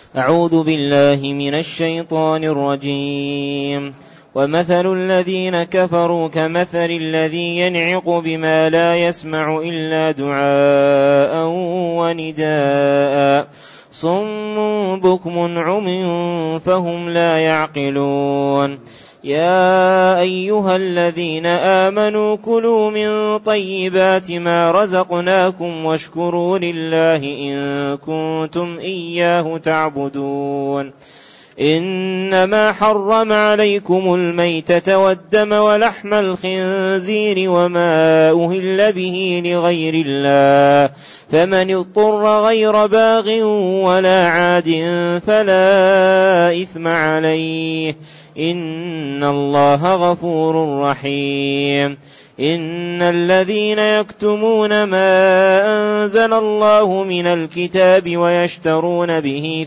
أعوذ بالله من الشيطان الرجيم. ومثل الذين كفروا كمثل الذي ينعق بما لا يسمع إلا دعاء ونداء صم بكم عمي فهم لا يعقلون. يا أيها الذين آمنوا كلوا من طيبات ما رزقناكم واشكروا لله إن كنتم إياه تعبدون. إنما حرم عليكم الميتة والدم ولحم الخنزير وما أهل به لغير الله فمن اضطر غير باغ ولا عاد فلا إثم عليه إن الله غفور رحيم. إن الذين يكتمون ما أنزل الله من الكتاب ويشترون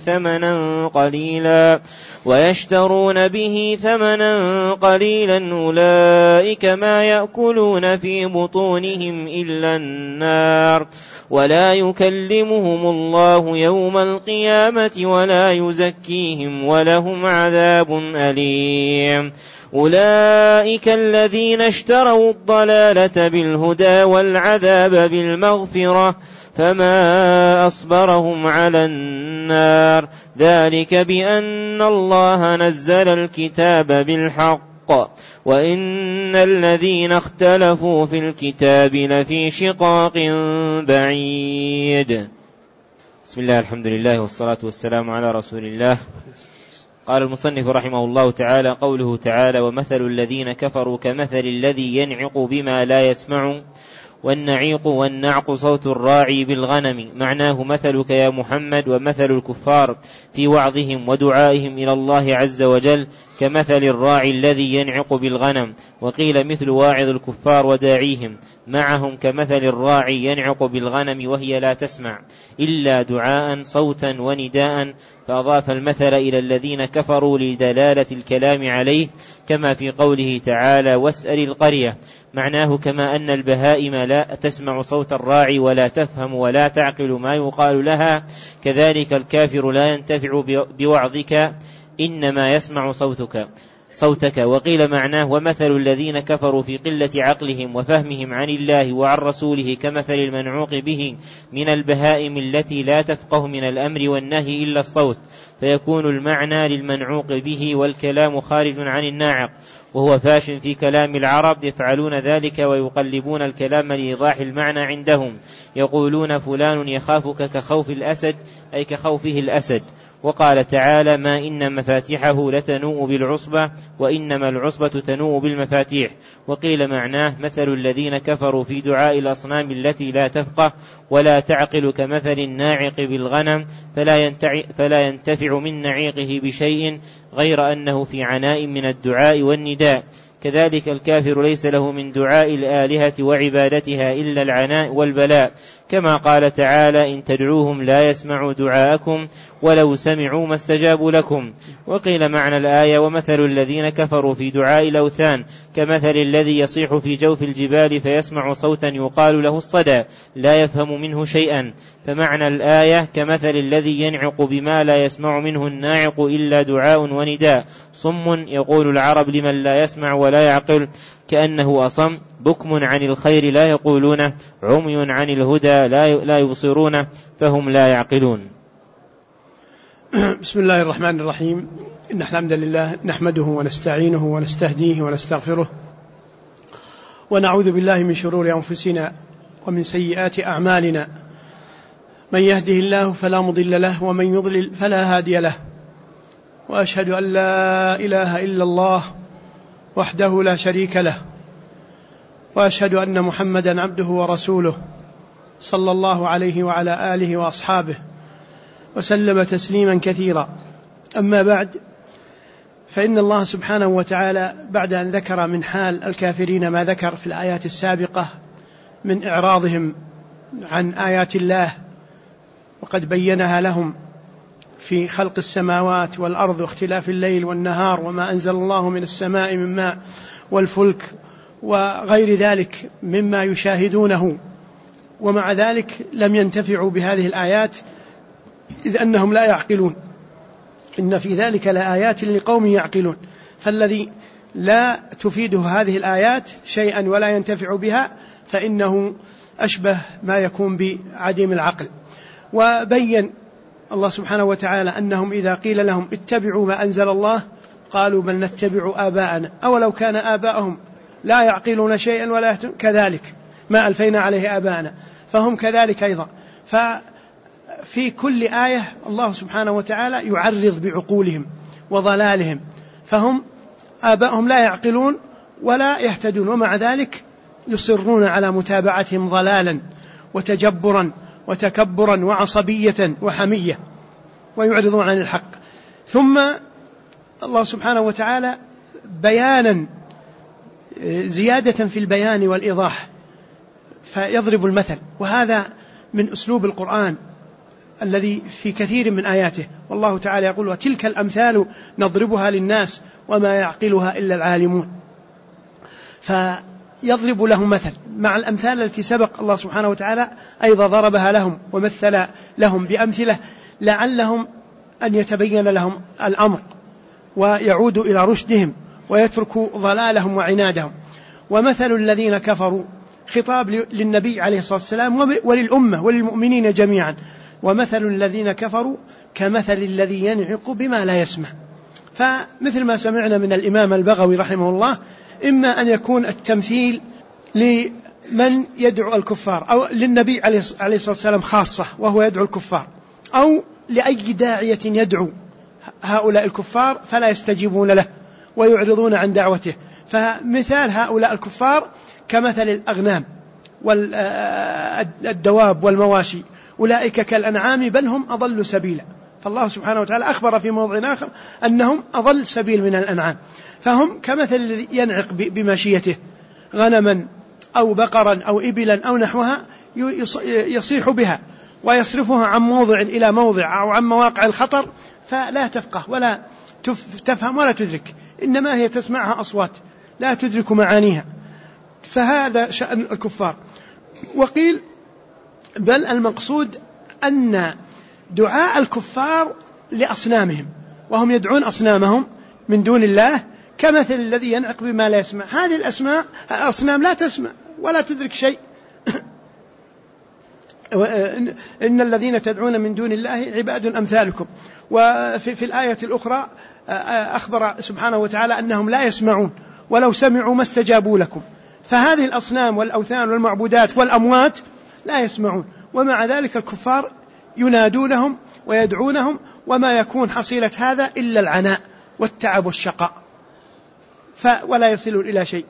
به ثمنا قليلا أولئك ما يأكلون في بطونهم إلا النار ولا يكلمهم الله يوم القيامة ولا يزكيهم ولهم عذاب أليم. أولئك الذين اشتروا الضلالة بالهدى والعذاب بالمغفرة فما أصبرهم على النار ذلك بأن الله نزل الكتاب بالحق وإن الذين اختلفوا في الكتاب لفي شقاق بعيد. بسم الله الحمد لله والصلاة والسلام على رسول الله. قال المصنف رحمه الله تعالى: قوله تعالى: ومثل الذين كفروا كمثل الذي ينعق بما لا يسمع. والنعيق والنعق صوت الراعي بالغنم، معناه مثلك يا محمد ومثل الكفار في وعظهم ودعائهم إلى الله عز وجل كمثل الراعي الذي ينعق بالغنم. وقيل مثل واعظ الكفار وداعيهم معهم كمثل الراعي ينعق بالغنم وهي لا تسمع إلا دعاء صوتا ونداء، فأضاف المثل إلى الذين كفروا لدلالة الكلام عليه، كما في قوله تعالى: واسأل القرية، معناه كما أن البهائم لا تسمع صوت الراعي ولا تفهم ولا تعقل ما يقال لها، كذلك الكافر لا ينتفع بوعظك إنما يسمع صوتك. وقيل معناه: ومثل الذين كفروا في قلة عقلهم وفهمهم عن الله وعن رسوله كمثل المنعوق به من البهائم التي لا تفقه من الأمر والنهي إلا الصوت، فيكون المعنى للمنعوق به والكلام خارج عن الناعق، وهو فاش في كلام العرب، يفعلون ذلك ويقلبون الكلام لإيضاح المعنى عندهم، يقولون فلان يخافك كخوف الأسد، أي كخوفه الأسد. وقال تعالى: ما إن مفاتحه لتنوء بالعصبة وإنما العصبة تنوء بالمفاتيح. وقيل معناه: مثل الذين كفروا في دعاء الأصنام التي لا تفقه ولا تعقل كمثل الناعق بالغنم، فلا ينتفع من نعيقه بشيء غير أنه في عناء من الدعاء والنداء. كذلك الكافر ليس له من دعاء الآلهة وعبادتها إلا العناء والبلاء، كما قال تعالى: إن تدعوهم لا يسمعوا دعاءكم ولو سمعوا ما استجابوا لكم. وقيل معنى الآية: ومثل الذين كفروا في دعاء الأوثان كمثل الذي يصيح في جوف الجبال فيسمع صوتا يقال له الصدى لا يفهم منه شيئا. فمعنى الآية: كمثل الذي ينعق بما لا يسمع منه الناعق إلا دعاء ونداء، صم يقول العرب لمن لا يسمع ولا يعقل كأنه أصم، بكم عن الخير لا يقولونه، عمي عن الهدى لا يبصرونه فهم لا يعقلون. بسم الله الرحمن الرحيم. إن الحمد لله نحمده ونستعينه ونستهديه ونستغفره، ونعوذ بالله من شرور أنفسنا ومن سيئات أعمالنا، من يهده الله فلا مضل له ومن يضلل فلا هادي له، وأشهد أن لا إله إلا الله وحده لا شريك له، وأشهد أن محمدا عبده ورسوله صلى الله عليه وعلى آله وأصحابه وسلم تسليما كثيرا. أما بعد، فإن الله سبحانه وتعالى بعد أن ذكر من حال الكافرين ما ذكر في الآيات السابقة من إعراضهم عن آيات الله، وقد بينها لهم في خلق السماوات والأرض واختلاف الليل والنهار وما أنزل الله من السماء من ماء والفلك وغير ذلك مما يشاهدونه، ومع ذلك لم ينتفعوا بهذه الآيات إذ أنهم لا يعقلون إن في ذلك لآيات لقوم يعقلون. فالذي لا تفيده هذه الآيات شيئا ولا ينتفع بها فإنه أشبه ما يكون بعديم العقل. وبين الله سبحانه وتعالى أنهم إذا قيل لهم اتبعوا ما أنزل الله قالوا بل نتبع آباءنا أولو كان آباءهم لا يعقلون شيئا ولا يهتدون كذلك ما ألفينا عليه آباءنا، فهم كذلك أيضا. ففي كل آية الله سبحانه وتعالى يعرض بعقولهم وضلالهم، فهم آباءهم لا يعقلون ولا يهتدون، ومع ذلك يصرون على متابعتهم ضلالا وتجبرا وتكبرا وعصبية وحمية ويعرضون عن الحق. ثم الله سبحانه وتعالى بيانا زيادة في البيان والإيضاح فيضرب المثل، وهذا من أسلوب القرآن الذي في كثير من آياته. والله تعالى يقول وتلك الأمثال نضربها للناس وما يعقلها إلا العالمون. فيضرب لهم مثل مع الأمثال التي سبق الله سبحانه وتعالى أيضا ضربها لهم ومثل لهم بأمثلة لعلهم أن يتبين لهم الأمر ويعودوا إلى رشدهم ويتركوا ضلالهم وعنادهم. ومثل الذين كفروا خطاب للنبي عليه الصلاة والسلام وللأمة وللمؤمنين جميعا. ومثل الذين كفروا كمثل الذي ينعق بما لا يسمع. فمثل ما سمعنا من الإمام البغوي رحمه الله، إما أن يكون التمثيل لمن يدعو الكفار أو للنبي عليه الصلاة والسلام خاصة وهو يدعو الكفار، أو لأي داعية يدعو هؤلاء الكفار فلا يستجيبون له ويعرضون عن دعوته. فمثال هؤلاء الكفار كمثل الأغنام والدواب والمواشي، أولئك كالأنعام بل هم أضل سبيلا. فالله سبحانه وتعالى أخبر في موضع آخر أنهم أضل سبيل من الأنعام. فهم كمثل الذي ينعق بمشيته غنما أو بقرا أو إبلا أو نحوها يصيح بها ويصرفها عن موضع إلى موضع أو عن مواقع الخطر، فلا تفقه ولا تفهم ولا تدرك، إنما هي تسمعها أصوات لا تدرك معانيها. فهذا شأن الكفار. وقيل بل المقصود أن دعاء الكفار لأصنامهم، وهم يدعون أصنامهم من دون الله كمثل الذي ينعق بما لا يسمع. هذه الأصنام لا تسمع ولا تدرك شيء. إن الذين تدعون من دون الله عباد أمثالكم. وفي الآية الأخرى أخبر سبحانه وتعالى أنهم لا يسمعون ولو سمعوا ما استجابوا لكم. فهذه الأصنام والأوثان والمعبودات والأموات لا يسمعون، ومع ذلك الكفار ينادونهم ويدعونهم، وما يكون حصيلة هذا إلا العناء والتعب والشقاء، ولا يصلون إلى شيء.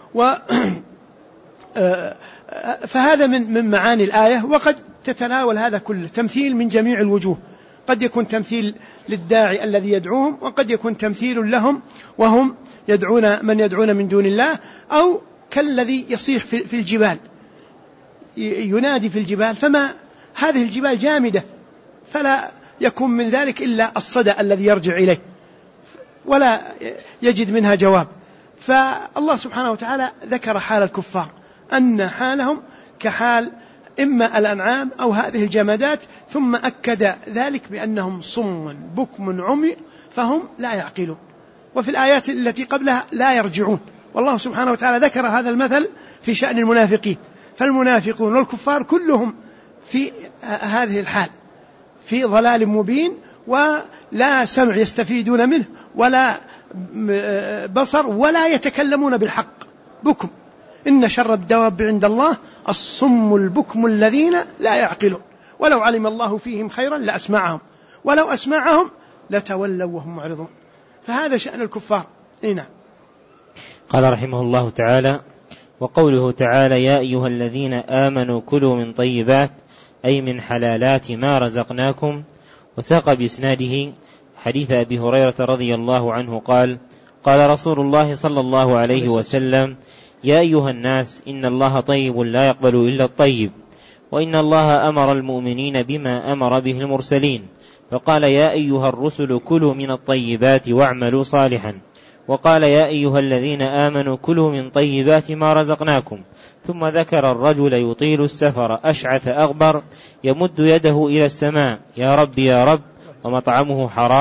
فهذا من معاني الآية. وقد تتناول هذا كله تمثيل من جميع الوجوه، قد يكون تمثيل للداعي الذي يدعوهم، وقد يكون تمثيل لهم وهم يدعون من يدعون من دون الله، أو كالذي يصيح في الجبال ينادي في الجبال، فما هذه الجبال جامدة فلا يكون من ذلك إلا الصدى الذي يرجع إليه ولا يجد منها جواب. فالله سبحانه وتعالى ذكر حال الكفار أن حالهم كحال إما الأنعام أو هذه الجمادات، ثم أكد ذلك بأنهم صم بكم عمي فهم لا يعقلون. وفي الآيات التي قبلها لا يرجعون. والله سبحانه وتعالى ذكر هذا المثل في شأن المنافقين. فالمنافقون والكفار كلهم في هذه الحال، في ضلال مبين، ولا سمع يستفيدون منه ولا بصر ولا يتكلمون بالحق، بكم. إن شر الدواب عند الله الصم البكم الذين لا يعقلون ولو علم الله فيهم خيرا لأسمعهم ولو أسمعهم لتولوا وهم معرضون. فهذا شأن الكفار. نعم. قال رحمه الله تعالى: وقوله تعالى: يا أيها الذين آمنوا كلوا من طيبات أي من حلالات ما رزقناكم. وساق بإسناده حديث أبي هريرة رضي الله عنه قال: قال رسول الله صلى الله عليه وسلم: يا أيها الناس إن الله طيب لا يقبل إلا الطيب، وإن الله أمر المؤمنين بما أمر به المرسلين، فقال: يا أيها الرسل كلوا من الطيبات واعملوا صالحا. وقال: يا أيها الذين آمنوا كلوا من طيبات ما رزقناكم. ثم ذكر الرجل يطيل السفر أشعث أغبر يمد يده إلى السماء: يا رب يا رب، ومطعمه حرام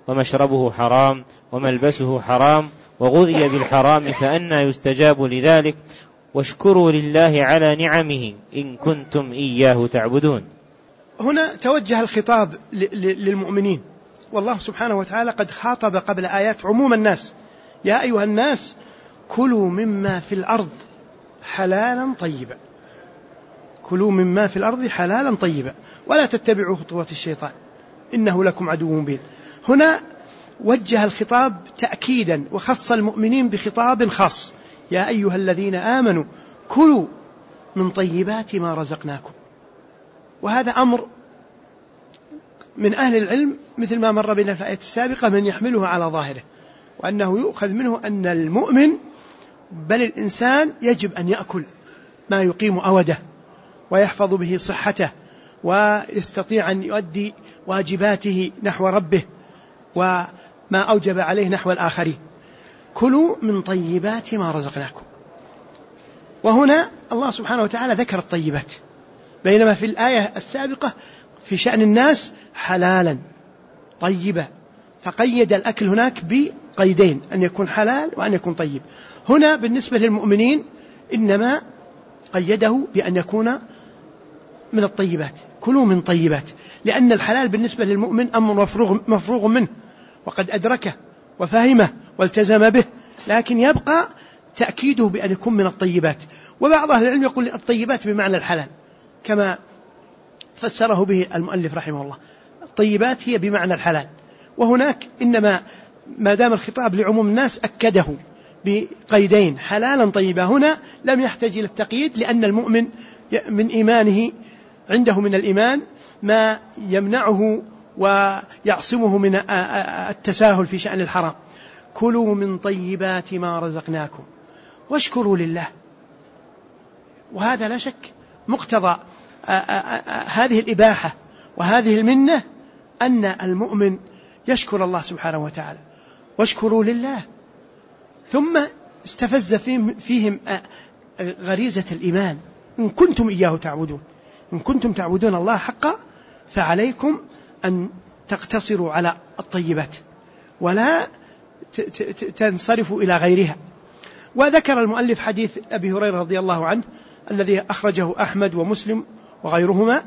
ومشربه حرام وملبسه حرام وغذي بالحرام فأنى يستجاب لذلك واشكروا لله على نعمه إن كنتم إياه تعبدون. هنا توجه الخطاب للمؤمنين، والله سبحانه وتعالى قد خاطب قبل آيات عموم الناس: يا أيها الناس كلوا مما في الأرض حلالا طيبا، كلوا مما في الأرض حلالا طيبا ولا تتبعوا خطوات الشيطان إنه لكم عدو مبين. هنا وجه الخطاب تأكيدا وخص المؤمنين بخطاب خاص: يا أيها الذين آمنوا كلوا من طيبات ما رزقناكم. وهذا أمر من أهل العلم مثل ما مر بنا في الآية السابقة من يحمله على ظاهره، وأنه يؤخذ منه أن المؤمن بل الإنسان يجب أن يأكل ما يقيم أوده ويحفظ به صحته ويستطيع أن يؤدي واجباته نحو ربه وما أوجب عليه نحو الآخرين. كلوا من طيبات ما رزقناكم. وهنا الله سبحانه وتعالى ذكر الطيبات، بينما في الآية السابقة في شأن الناس حلالا طيبا، فقيد الأكل هناك بقيدين: أن يكون حلال وأن يكون طيب. هنا بالنسبة للمؤمنين إنما قيده بأن يكون من الطيبات، كلوا من طيبات، لأن الحلال بالنسبة للمؤمن أمر مفروغ منه وقد أدركه وفهمه والتزم به، لكن يبقى تأكيده بأن يكون من الطيبات. وبعض أهل العلم يقول الطيبات بمعنى الحلال كما فسره به المؤلف رحمه الله، الطيبات هي بمعنى الحلال. وهناك إنما ما دام الخطاب لعموم الناس أكده بقيدين: حلالا طيبا. هنا لم يحتاج إلى التقييد، لأن المؤمن من إيمانه عنده من الإيمان ما يمنعه ويعصمه من التساهل في شأن الحرام. كلوا من طيبات ما رزقناكم واشكروا لله. وهذا لا شك مقتضى هذه الإباحة وهذه المنة أن المؤمن يشكر الله سبحانه وتعالى. واشكروا لله. ثم استفز فيهم غريزة الإيمان: إن كنتم إياه تعبدون، إن كنتم تعبدون الله حقا فعليكم أن تقتصروا على الطيبات ولا تنصرفوا إلى غيرها. وذكر المؤلف حديث أبي هريرة رضي الله عنه الذي أخرجه أحمد ومسلم وغيرهما،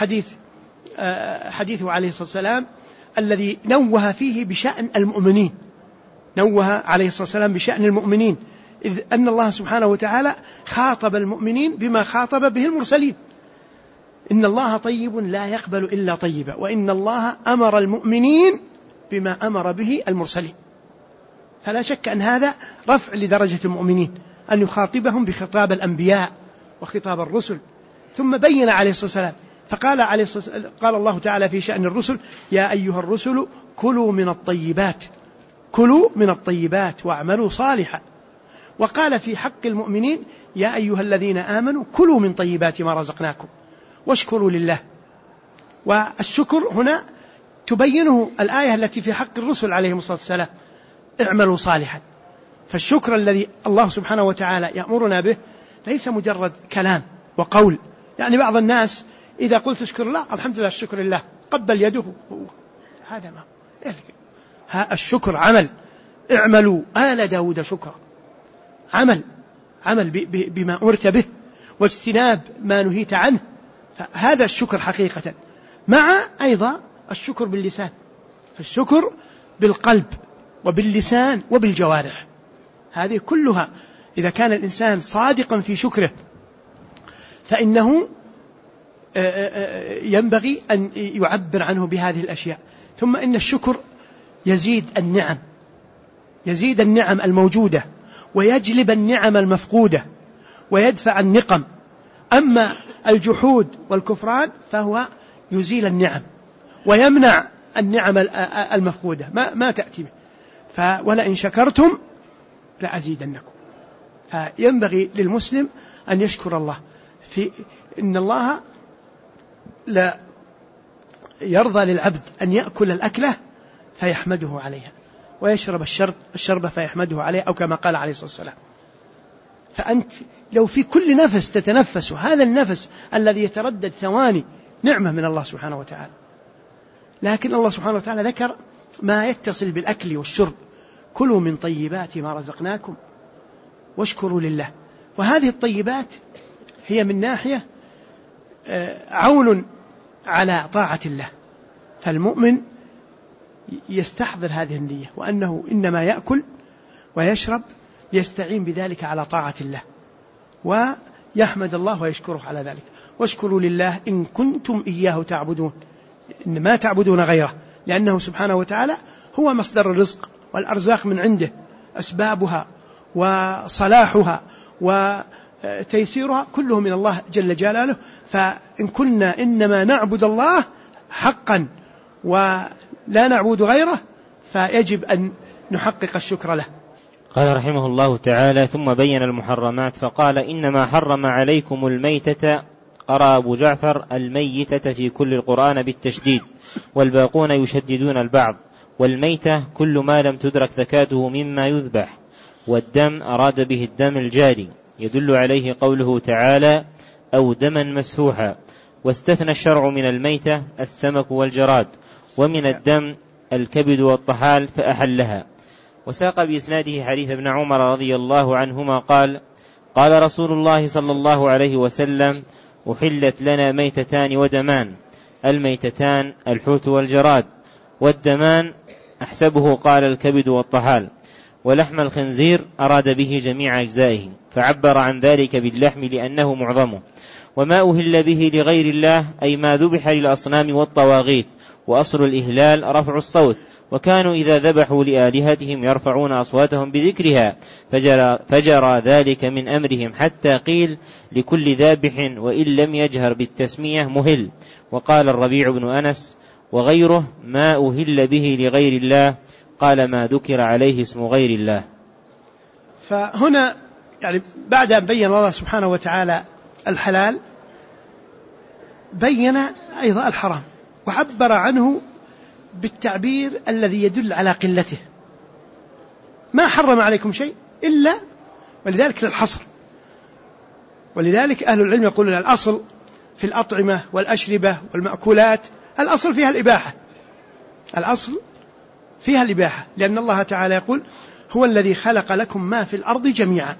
حديثه عليه الصلاة والسلام الذي نوه فيه بشأن المؤمنين، نوه عليه الصلاة والسلام بشأن المؤمنين، إذ أن الله سبحانه وتعالى خاطب المؤمنين بما خاطب به المرسلين: إن الله طيب لا يقبل إلا طيبا، وإن الله أمر المؤمنين بما أمر به المرسلين. فلا شك أن هذا رفع لدرجة المؤمنين، أن يخاطبهم بخطاب الأنبياء وخطاب الرسل. ثم بين عليه الصلاة والسلام فقال قال الله تعالى في شأن الرسل: يا أيها الرسل كلوا من الطيبات، كلوا من الطيبات واعملوا صالحا. وقال في حق المؤمنين: يا أيها الذين آمنوا كلوا من طيبات ما رزقناكم واشكروا لله. والشكر هنا تبينه الآية التي في حق الرسل عليهم الصلاة والسلام: اعملوا صالحا. فالشكر الذي الله سبحانه وتعالى يأمرنا به ليس مجرد كلام وقول. يعني بعض الناس إذا قلت اشكر الله: الحمد لله الشكر لله، قبل يده، هذا ما الشكر عمل. اعملوا آل داود شكرا، عمل بما أمرت به واجتناب ما نهيت عنه. فهذا الشكر حقيقة، مع أيضا الشكر باللسان. فالشكر بالقلب وباللسان وبالجوارح، هذه كلها إذا كان الإنسان صادقا في شكره فإنه ينبغي أن يعبر عنه بهذه الأشياء. ثم إن الشكر يزيد النعم الموجودة ويجلب النعم المفقودة ويدفع النقم. أما الجحود والكفران فهو يزيل النعم ويمنع النعم المفقودة ما تأتي به. ولئن شكرتم لأزيدنكم. فينبغي للمسلم أن يشكر الله إن الله لا يرضى للعبد أن يأكل الأكلة فيحمده عليها ويشرب الشرب فيحمده عليه، أو كما قال عليه الصلاة والسلام. فأنت لو في كل نفس تتنفس هذا النفس الذي يتردد ثواني نعمة من الله سبحانه وتعالى. لكن الله سبحانه وتعالى ذكر ما يتصل بالأكل والشرب. كلوا من طيبات ما رزقناكم واشكروا لله. وهذه الطيبات هي من ناحية عون على طاعة الله، فالمؤمن يستحضر هذه النية، وأنه إنما يأكل ويشرب ليستعين بذلك على طاعة الله، ويحمد الله ويشكره على ذلك. واشكروا لله إن كنتم إياه تعبدون، إن ما تعبدون غيره، لأنه سبحانه وتعالى هو مصدر الرزق، والأرزاق من عنده، أسبابها وصلاحها وتيسيرها كله من الله جل جلاله. فإن كنا إنما نعبد الله حقا ولا نعبد غيره فيجب أن نحقق الشكر له. قال رحمه الله تعالى: ثم بين المحرمات فقال: إنما حرم عليكم الميتة. قرأ أبو جعفر: الميتة في كل القرآن بالتشديد، والباقون يشددون البعض. والميتة كل ما لم تدرك زكاته مما يذبح. والدم أراد به الدم الجاري، يدل عليه قوله تعالى: أو دما مسفوحا. واستثنى الشرع من الميتة السمك والجراد، ومن الدم الكبد والطحال فأحلها. وساق بإسناده حديث ابن عمر رضي الله عنهما قال: قال رسول الله صلى الله عليه وسلم: أحلت لنا ميتتان ودمان. الميتتان الحوت والجراد، والدمان أحسبه قال الكبد والطحال. ولحم الخنزير أراد به جميع أجزائه، فعبر عن ذلك باللحم لأنه معظمه. وما أهل به لغير الله أي ما ذبح للأصنام والطواغيت. وأصل الإهلال رفع الصوت، وكانوا إذا ذبحوا لآلهتهم يرفعون أصواتهم بذكرها، فجرى ذلك من أمرهم، حتى قيل لكل ذابح وإن لم يجهر بالتسمية مهل. وقال الربيع بن أنس وغيره: ما أهل به لغير الله، قال ما ذكر عليه اسم غير الله. فهنا يعني بعد أن بين الله سبحانه وتعالى الحلال بين أيضا الحرام، وعبر عنه بالتعبير الذي يدل على قلته. ما حرم عليكم شيء إلا، ولذلك للحصر. ولذلك أهل العلم يقولون الأصل في الأطعمة والأشربة والمأكولات الأصل فيها الإباحة، الأصل فيها الإباحة، لأن الله تعالى يقول: هو الذي خلق لكم ما في الأرض جميعا.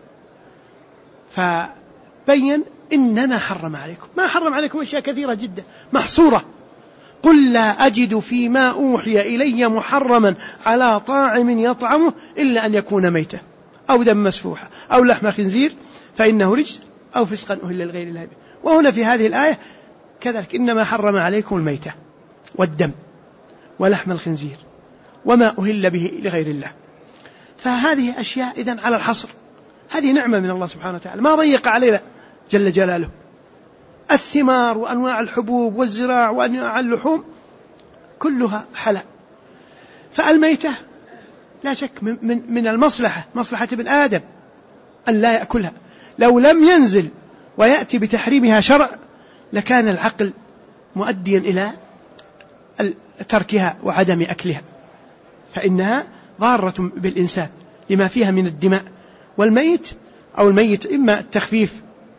فبين إنما حرم عليكم، ما حرم عليكم أشياء كثيرة جدا محصورة. قل لا أجد فيما أوحي إلي محرما على طاعم يطعمه إلا أن يكون ميتة أو دم مسفوحة أو لحم خنزير فإنه رجس أو فسقا أهل لغير الله به. وهنا في هذه الآية كذلك: إنما حرم عليكم الميتة والدم ولحم الخنزير وما أهل به لغير الله. فهذه أشياء إذن على الحصر، هذه نعمة من الله سبحانه وتعالى، ما ضيق علينا جل جلاله. الثمار وأنواع الحبوب والزراع وأنواع اللحوم كلها حلال. فالميتة لا شك من المصلحة، مصلحة ابن آدم أن لا يأكلها. لو لم ينزل ويأتي بتحريمها شرع لكان العقل مؤديا إلى تركها وعدم أكلها، فإنها ضارة بالإنسان لما فيها من الدماء. والميت أو الميت إما التخفيف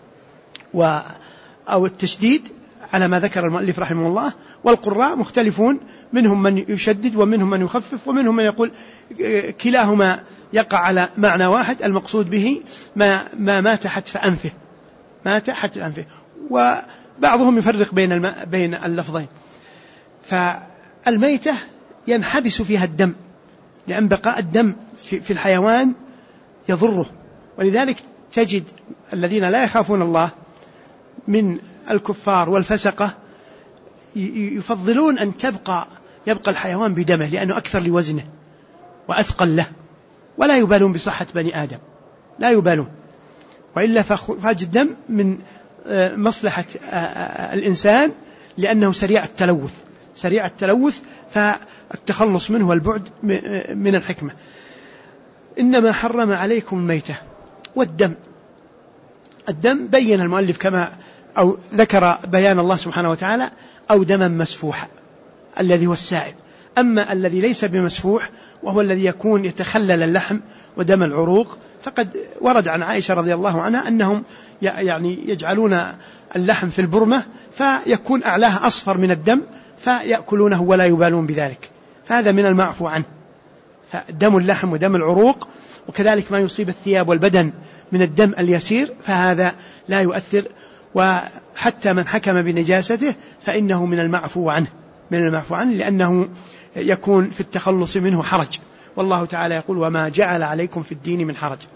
أو التشديد على ما ذكر المؤلف رحمه الله. والقراء مختلفون، منهم من يشدد ومنهم من يخفف ومنهم من يقول كلاهما يقع على معنى واحد، المقصود به ما مات حتف أنفه، مات حتف أنفه. وبعضهم يفرق بين اللفظين. فالميتة ينحبس فيها الدم، لأن بقاء الدم في الحيوان يضره. ولذلك تجد الذين لا يخافون الله من الكفار والفسقة يفضلون أن يبقى الحيوان بدمه، لأنه أكثر لوزنه وأثقل له، ولا يبالون بصحة بني آدم، لا يبالون. وإلا فخراج الدم من مصلحة الإنسان، لأنه سريع التلوث، فالتخلص منه والبعد من الحكمة. إنما حرم عليكم الميتة والدم. الدم بين المؤلف كما أو ذكر بيان الله سبحانه وتعالى: أو دما مسفوحا، الذي هو السائل. أما الذي ليس بمسفوح وهو الذي يكون يتخلل اللحم ودم العروق، فقد ورد عن عائشة رضي الله عنها أنهم يعني يجعلون اللحم في البرمة فيكون أعلاه أصفر من الدم فيأكلونه ولا يبالون بذلك. فهذا من المعفو عنه. فدم اللحم ودم العروق وكذلك ما يصيب الثياب والبدن من الدم اليسير فهذا لا يؤثر، وحتى من حكم بنجاسته فإنه من المعفو عنه لأنه يكون في التخلص منه حرج، والله تعالى يقول وما جعل عليكم في الدين من حرج.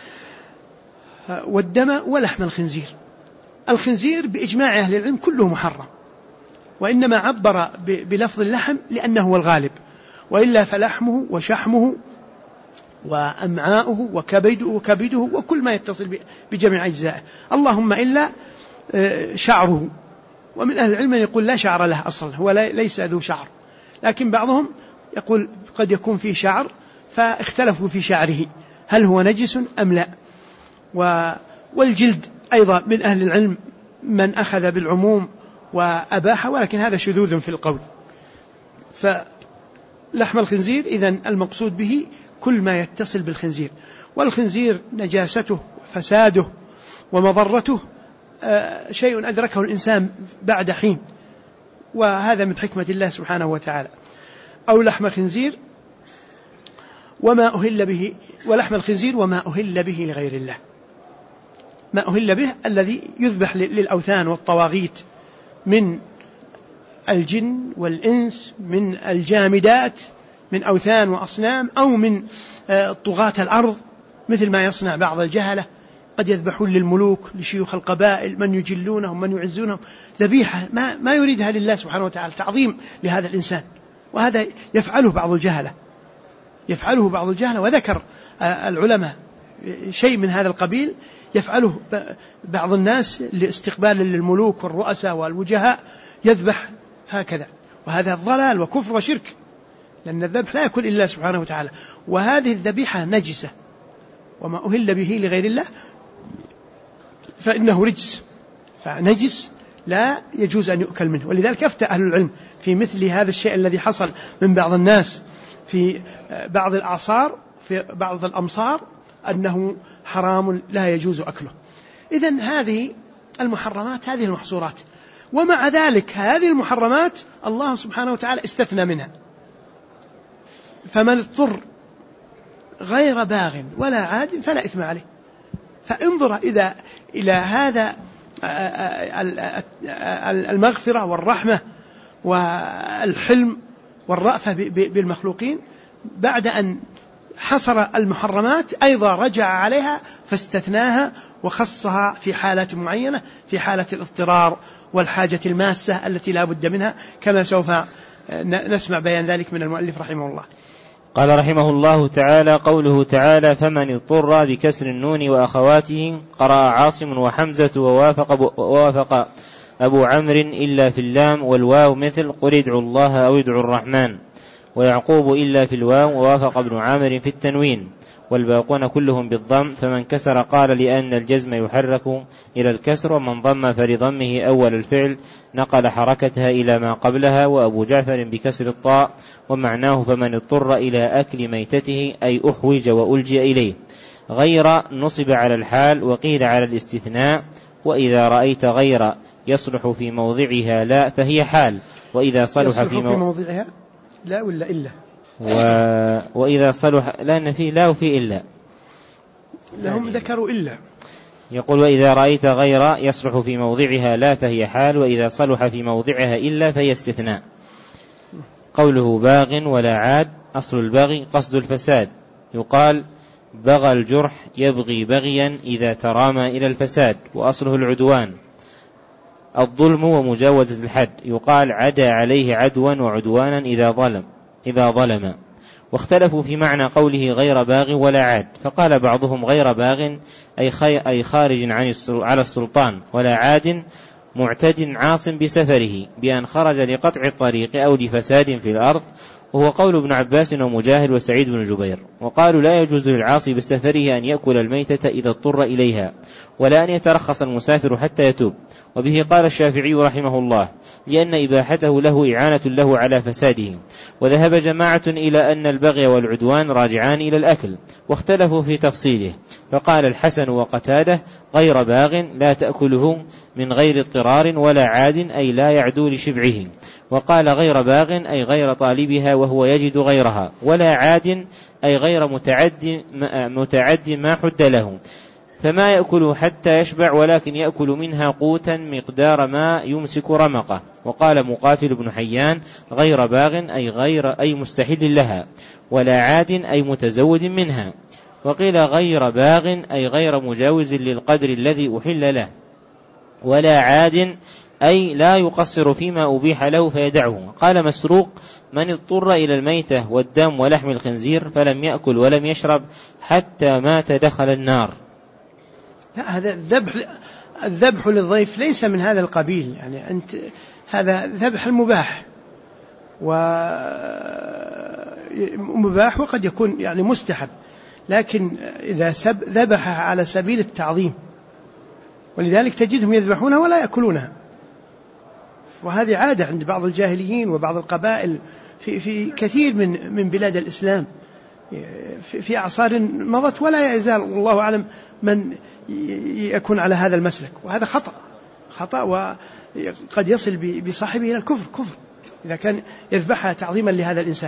والدم ولحم الخنزير بإجماع أهل العلم كله محرم، وإنما عبر بلفظ اللحم لأنه هو الغالب، وإلا فلحمه وشحمه وأمعاؤه وكبده وكل ما يتصل بجميع أجزائه، اللهم إلا شعره. ومن أهل العلم يقول لا شعر له أصلا، هو ليس ذو شعر، لكن بعضهم يقول قد يكون فيه شعر، فاختلفوا في شعره هل هو نجس أم لا. والجلد أيضا من أهل العلم من أخذ بالعموم وأباح، ولكن هذا شذوذ في القول. فلحم الخنزير إذن المقصود به كل ما يتصل بالخنزير، والخنزير نجاسته فساده ومضرته شيء أدركه الإنسان بعد حين، وهذا من حكمة الله سبحانه وتعالى. أو لحم خنزير وما أهل به، ولحم الخنزير وما أهل به لغير الله، ما أهل به الذي يذبح للأوثان والطواغيت من الجن والإنس، من الجامدات، من أوثان وأصنام، أو من طغاة الأرض، مثل ما يصنع بعض الجهلة، قد يذبحون للملوك لشيوخ القبائل من يجلونهم من يعزونهم ذبيحة ما يريدها لله سبحانه وتعالى، تعظيم لهذا الإنسان، وهذا يفعله بعض الجهلة، وذكر العلماء شيء من هذا القبيل يفعله بعض الناس لاستقبال للملوك والرؤساء والوجهاء، يذبح هكذا، وهذا ضلال وكفر وشرك، لأن الذبح لا يكون إلا سبحانه وتعالى، وهذه الذبيحة نجسة، وما أهل به لغير الله فإنه رجس، فنجس لا يجوز أن يؤكل منه. ولذلك أفتى أهل العلم في مثل هذا الشيء الذي حصل من بعض الناس في بعض الأعصار في بعض الأمصار أنه حرام لا يجوز أكله. إذن هذه المحرمات، هذه المحصورات، ومع ذلك هذه المحرمات الله سبحانه وتعالى استثنى منها، فمن اضطر غير باغ ولا عاد فلا إثم عليه. فانظر إلى هذا المغفرة والرحمة والحلم والرأفة بالمخلوقين، بعد أن حصر المحرمات أيضا رجع عليها فاستثناها وخصها في حالات معينة، في حالة الاضطرار والحاجة الماسة التي لا بد منها، كما سوف نسمع بيان ذلك من المؤلف رحمه الله. قال رحمه الله تعالى: قوله تعالى: فمن اضطر بكسر النون وأخواته، قرأ عاصم وحمزة ووافق أبو عمرو إلا في اللام والواو مثل قل ادعوا الله أو ادعوا الرحمن، ويعقوب إلا في الواو، ووافق ابن عامر في التنوين، والباقون كلهم بالضم. فمن كسر قال لأن الجزم يحرك إلى الكسر، ومن ضم فلضمه أول الفعل نقل حركتها إلى ما قبلها. وأبو جعفر بكسر الطاء، ومعناه فمن اضطر إلى أكل ميتته أي أحوج وألجئ إليه. غير نصب على الحال، وقيل على الاستثناء. وإذا رأيت غير يصلح في موضعها لا فهي حال، وإذا صلح في موضعها لا ولا إلا، وإذا صلح، لأن فيه لا وفيه إلا، لهم ذكروا إلا. يقول: وإذا رأيت غير يصلح في موضعها لا فهي حال، وإذا صلح في موضعها إلا فهي استثناء. قوله باغ ولا عاد، أصل البغي قصد الفساد، يقال بغى الجرح يبغي بغيا إذا ترامى إلى الفساد، وأصله العدوان الظلم ومجاوزة الحد، يقال عدا عليه عدوا وعدوانا إذا ظلم. واختلفوا في معنى قوله غير باغ ولا عاد، فقال بعضهم غير باغ أي خارج على السلطان، ولا عاد معتد عاص بسفره بأن خرج لقطع الطريق أو لفساد في الأرض، وهو قول ابن عباس ومجاهد وسعيد بن جبير. وقالوا لا يجوز للعاصي بسفره أن يأكل الميتة إذا اضطر إليها، ولا أن يترخص المسافر حتى يتوب، وبه قال الشافعي رحمه الله لأن إباحته له إعانة له على فساده. وذهب جماعة إلى أن البغي والعدوان راجعان إلى الأكل، واختلفوا في تفصيله، فقال الحسن وقتاده غير باغ لا تأكله من غير اضطرار ولا عاد أي لا يعدو لشبعه، وقال غير باغ أي غير طالبها وهو يجد غيرها، ولا عاد أي غير متعد ما حد له، فما يأكل حتى يشبع ولكن يأكل منها قوتا مقدار ما يمسك رمقه. وقال مقاتل بن حيان غير باغ أي مستحل لها، ولا عاد أي متزود منها. وقيل غير باغ أي غير مجاوز للقدر الذي أحل له، ولا عاد أي لا يقصر فيما أبيح له فيدعه. قال مسروق من اضطر إلى الميتة والدم ولحم الخنزير فلم يأكل ولم يشرب حتى مات دخل النار. لا، هذا الذبح للضيف ليس من هذا القبيل، يعني أنت هذا ذبح المباح، ومباح وقد يكون يعني مستحب، لكن إذا ذبح على سبيل التعظيم، ولذلك تجدهم يذبحونها ولا يأكلونها، وهذه عادة عند بعض الجاهليين وبعض القبائل في كثير من بلاد الإسلام في أعصار مضت، ولا يزال والله أعلم من يكون على هذا المسلك، وهذا خطأ وقد يصل بصاحبه إلى الكفر إذا كان يذبحها تعظيما لهذا الإنسان.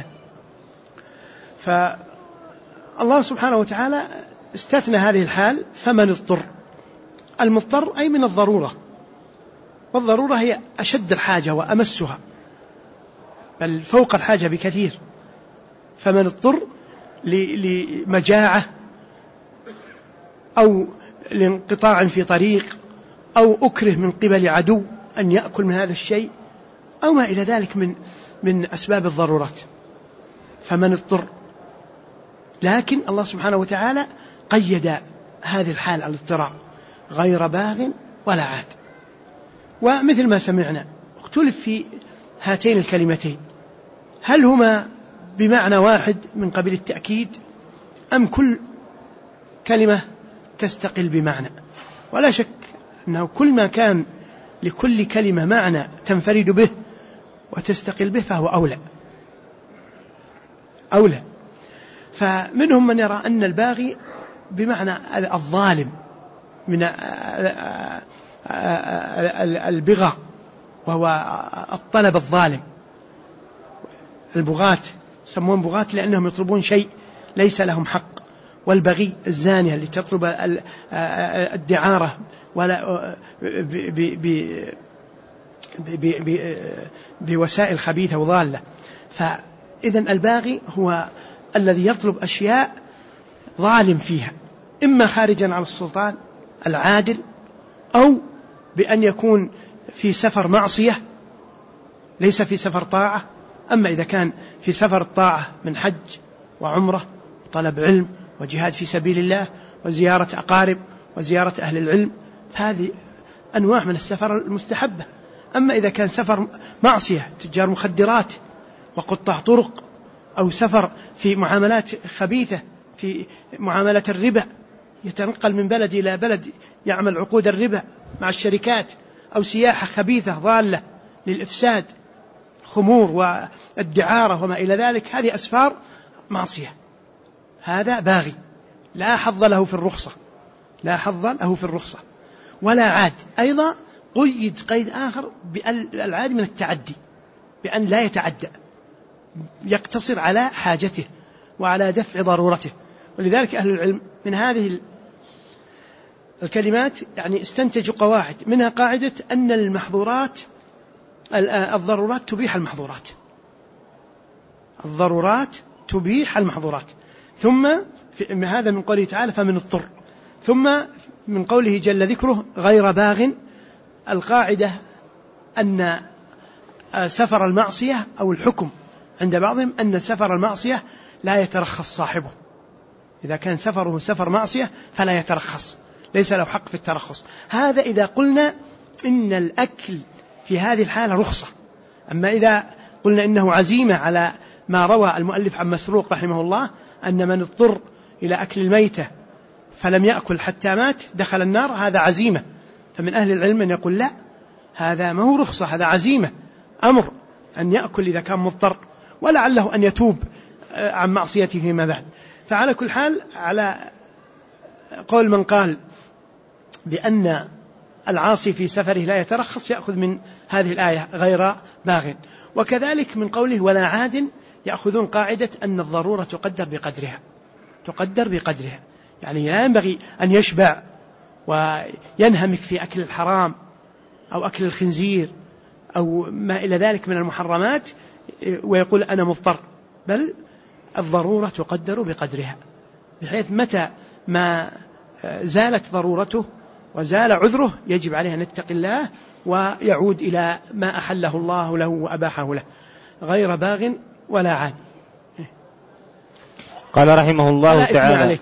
فالله سبحانه وتعالى استثنى هذه الحال، فمن اضطر. المضطر أي من الضرورة، والضرورة هي أشد الحاجة وأمسها، بل فوق الحاجة بكثير. فمن اضطر لمجاعة أو لانقطاع في طريق أو أكره من قبل عدو أن يأكل من هذا الشيء أو ما إلى ذلك من أسباب الضرورات، فمن اضطر. لكن الله سبحانه وتعالى قيد هذه الحال الاضطرار غير باغ ولا عاد. ومثل ما سمعنا اختلف في هاتين الكلمتين، هل هما بمعنى واحد من قبيل التأكيد أم كل كلمة تستقل بمعنى؟ ولا شك أنه كل ما كان لكل كلمة معنى تنفرد به وتستقل به فهو أولى. فمنهم من يرى أن الباغي بمعنى الظالم من البغاء، وهو الطلب الظالم. البغاة يسمون بغاة لأنهم يطلبون شيء ليس لهم حق، والبغي الزانية اللي تطلب الدعارة ولا بوسائل خبيثة وضالة. فإذن الباغي هو الذي يطلب أشياء ظالم فيها، إما خارجا عن السلطان العادل، أو بأن يكون في سفر معصية ليس في سفر طاعة. أما إذا كان في سفر الطاعة من حج وعمرة وطلب علم وجهاد في سبيل الله وزيارة أقارب وزيارة أهل العلم، فهذه أنواع من السفر المستحبة. أما إذا كان سفر معصية تجار مخدرات وقطاع طرق، أو سفر في معاملات خبيثة في معاملة الربا، يتنقل من بلد إلى بلد يعمل عقود الربا مع الشركات، أو سياحة خبيثة ضالة للإفساد، خمور والدعارة وما إلى ذلك، هذه أسفار معصية، هذا باغي لا حظ له في الرخصة. ولا عاد أيضا قيد آخر بالعاد من التعدي، بأن لا يتعدى، يقتصر على حاجته وعلى دفع ضرورته. ولذلك أهل العلم من هذه الكلمات يعني استنتجوا قواعد، منها قاعدة أن الضرورات تبيح المحظورات. ثم هذا من قوله تعالى فمن اضطر، ثم من قوله جل ذكره غير باغ، القاعدة أن سفر المعصية أو الحكم عند بعضهم أن سفر المعصية لا يترخص صاحبه، إذا كان سفره سفر معصية فلا يترخص، ليس له حق في الترخص. هذا إذا قلنا إن الأكل في هذه الحالة رخصة. أما إذا قلنا إنه عزيمة على ما روى المؤلف عن مسروق رحمه الله أن من اضطر إلى أكل الميتة فلم يأكل حتى مات دخل النار، هذا عزيمة. فمن أهل العلم من يقول لا، هذا ما هو رخصة، هذا عزيمة، أمر أن يأكل إذا كان مضطر، ولعله أن يتوب عن معصيته فيما بعد. فعلى كل حال، على قول من قال بأن العاصي في سفره لا يترخص يأخذ من هذه الآية غير باغ، وكذلك من قوله ولا عاد يأخذون قاعدة أن الضرورة تقدر بقدرها، يعني لا ينبغي أن يشبع وينهمك في أكل الحرام أو أكل الخنزير أو ما إلى ذلك من المحرمات ويقول أنا مضطر، بل الضرورة تقدر بقدرها، بحيث متى ما زالت ضرورته وزال عذره يجب عليه أن يتقي الله ويعود إلى ما أحله الله له وأباحه له غير باغ ولا عاد. قال رحمه الله تعالى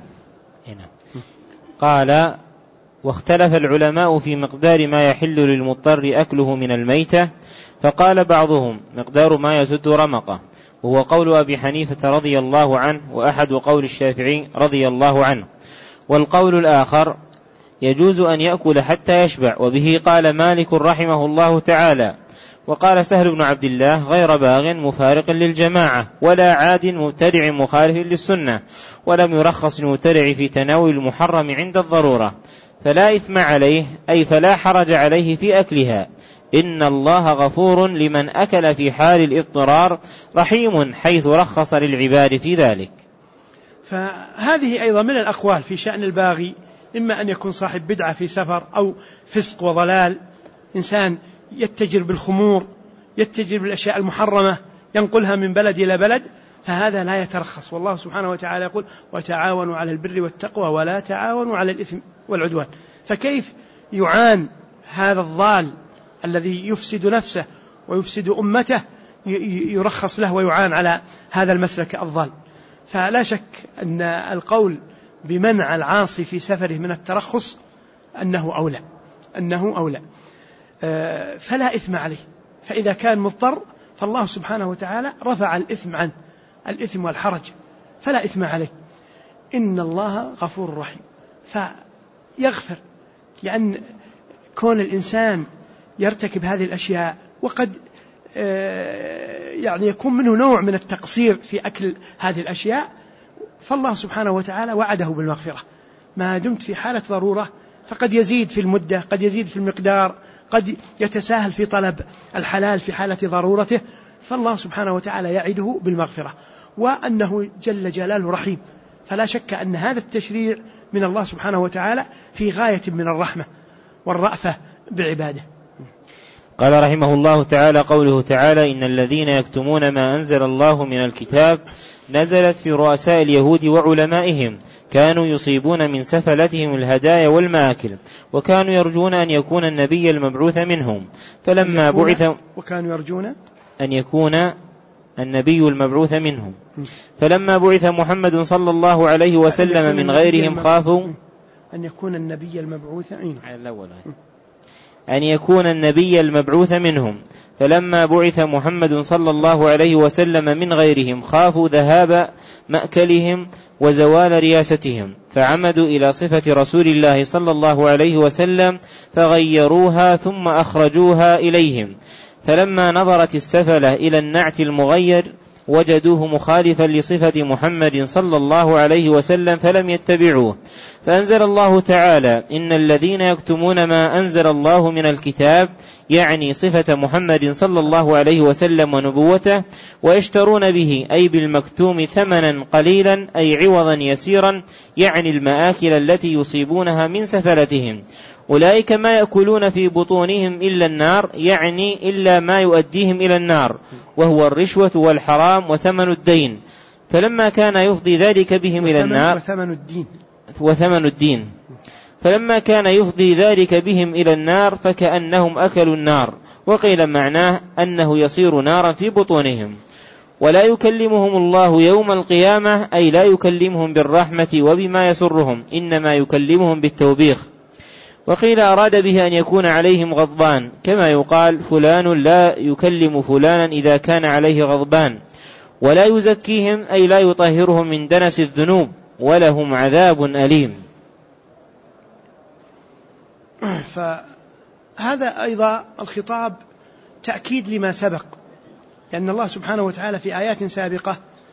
قال واختلف العلماء في مقدار ما يحل للمضطر أكله من الميتة، فقال بعضهم مقدار ما يسد رمقه، وهو قول أبي حنيفة رضي الله عنه وأحد قول الشافعي رضي الله عنه، والقول الآخر يجوز أن يأكل حتى يشبع، وبه قال مالك رحمه الله تعالى. وقال سهل بن عبد الله غير باغ مفارق للجماعة ولا عاد مبتدع مخالف للسنة، ولم يرخص المبتدع في تناول المحرم عند الضرورة، فلا إثم عليه أي فلا حرج عليه في أكلها، إن الله غفور لمن أكل في حال الاضطرار رحيم حيث رخص للعباد في ذلك. فهذه أيضا من الأقوال في شأن الباغي، إما أن يكون صاحب بدعة في سفر أو فسق وضلال، إنسان يتجر بالخمور، يتجر بالأشياء المحرمة، ينقلها من بلد إلى بلد، فهذا لا يترخص. والله سبحانه وتعالى يقول وتعاونوا على البر والتقوى ولا تعاونوا على الإثم والعدوان. فكيف يعان هذا الضال الذي يفسد نفسه ويفسد أمته يرخص له ويعان على هذا المسلك الضال؟ فلا شك أن القول بمنع العاصي في سفره من الترخص أنه أولى فلا إثم عليه. فإذا كان مضطر فالله سبحانه وتعالى رفع الإثم عنه، الإثم والحرج، فلا إثم عليه، إن الله غفور رحيم. فيغفر، لأن كون الإنسان يرتكب هذه الأشياء وقد يعني يكون منه نوع من التقصير في أكل هذه الأشياء، فالله سبحانه وتعالى وعده بالمغفرة ما دمت في حالة ضرورة، فقد يزيد في المدة، قد يزيد في المقدار، قد يتساهل في طلب الحلال في حالة ضرورته، فالله سبحانه وتعالى يعده بالمغفرة، وأنه جل جلاله رحيم. فلا شك أن هذا التشريع من الله سبحانه وتعالى في غاية من الرحمة والرأفة بعباده. قال رحمه الله تعالى قوله تعالى إن الذين يكتمون ما أنزل الله من الكتاب نزلت في رؤساء اليهود وعلمائهم، كانوا يصيبون من سفلتهم الهدايا والمآكل، وكانوا يرجون أن يكون النبي المبعوث منهم، فلما بعث وكانوا يرجون أن يكون النبي المبعوث منهم، فلما بعث محمد صلى الله عليه وسلم من غيرهم خافوا أن يكون النبي المبعوث أن يكون النبي المبعوث منهم، فلما بعث محمد صلى الله عليه وسلم من غيرهم خافوا ذهاب مأكلهم وزوال رياستهم، فعمدوا إلى صفة رسول الله صلى الله عليه وسلم فغيروها ثم أخرجوها إليهم، فلما نظرت السفلة إلى النعت المغير وجدوه مخالفا لصفة محمد صلى الله عليه وسلم فلم يتبعوه، فأنزل الله تعالى إن الذين يكتمون ما أنزل الله من الكتاب، يعني صفة محمد صلى الله عليه وسلم ونبوته، ويشترون به أي بالمكتوم ثمنا قليلا أي عوضا يسيرا، يعني المآكل التي يصيبونها من سفلتهم، أولئك ما يأكلون في بطونهم إلا النار، يعني إلا ما يؤديهم إلى النار، وهو الرشوة والحرام وثمن الدين، فلما كان يفضي ذلك بهم إلى النار وثمن الدين فلما كان يفضي ذلك بهم إلى النار فكأنهم أكلوا النار، وقيل معناه أنه يصير نارا في بطونهم. ولا يكلمهم الله يوم القيامة أي لا يكلمهم بالرحمة وبما يسرهم، إنما يكلمهم بالتوبيخ. وقيل أراد به أن يكون عليهم غضبان، كما يقال فلان لا يكلم فلانا إذا كان عليه غضبان. ولا يزكيهم أي لا يطهرهم من دنس الذنوب، ولهم عذاب أليم. هذا أيضا الخطاب تأكيد لما سبق، لأن الله سبحانه وتعالى في آيات سابقة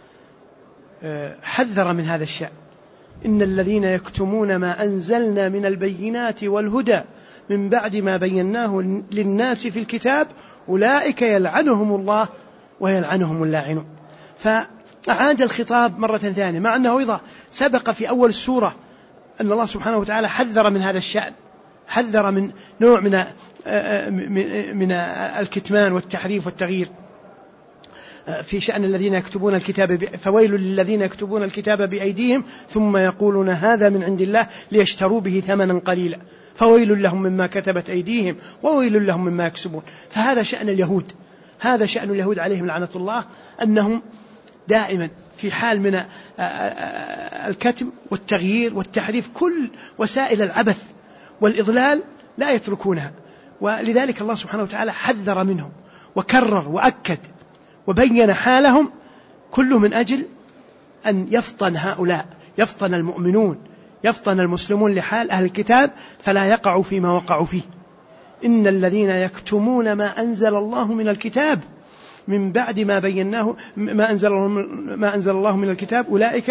حذر من هذا الشأن. إن الذين يكتمون ما أنزلنا من البينات والهدى من بعد ما بيناه للناس في الكتاب أولئك يلعنهم الله ويلعنهم اللاعنون. فأعاد الخطاب مرة ثانية، مع أنه أيضا سبق في أول السورة أن الله سبحانه وتعالى حذر من هذا الشأن، حذر من نوع من الكتمان والتحريف والتغيير في شأن الذين يكتبون الكتاب، فويل للذين يكتبون الكتاب بأيديهم ثم يقولون هذا من عند الله ليشتروا به ثمنا قليلا فويل لهم مما كتبت أيديهم وويل لهم مما يكسبون. فهذا شأن اليهود، هذا شأن اليهود عليهم لعنة الله، أنهم دائما في حال من الكتم والتغيير والتحريف، كل وسائل العبث والإضلال لا يتركونها. ولذلك الله سبحانه وتعالى حذر منهم وكرر وأكد وبين حالهم، كله من أجل أن يفطن هؤلاء، يفطن المؤمنون، يفطن المسلمون لحال أهل الكتاب فلا يقعوا فيما وقعوا فيه. إن الذين يكتمون ما أنزل الله من الكتاب من بعد ما بيناه ما أنزل الله من الكتاب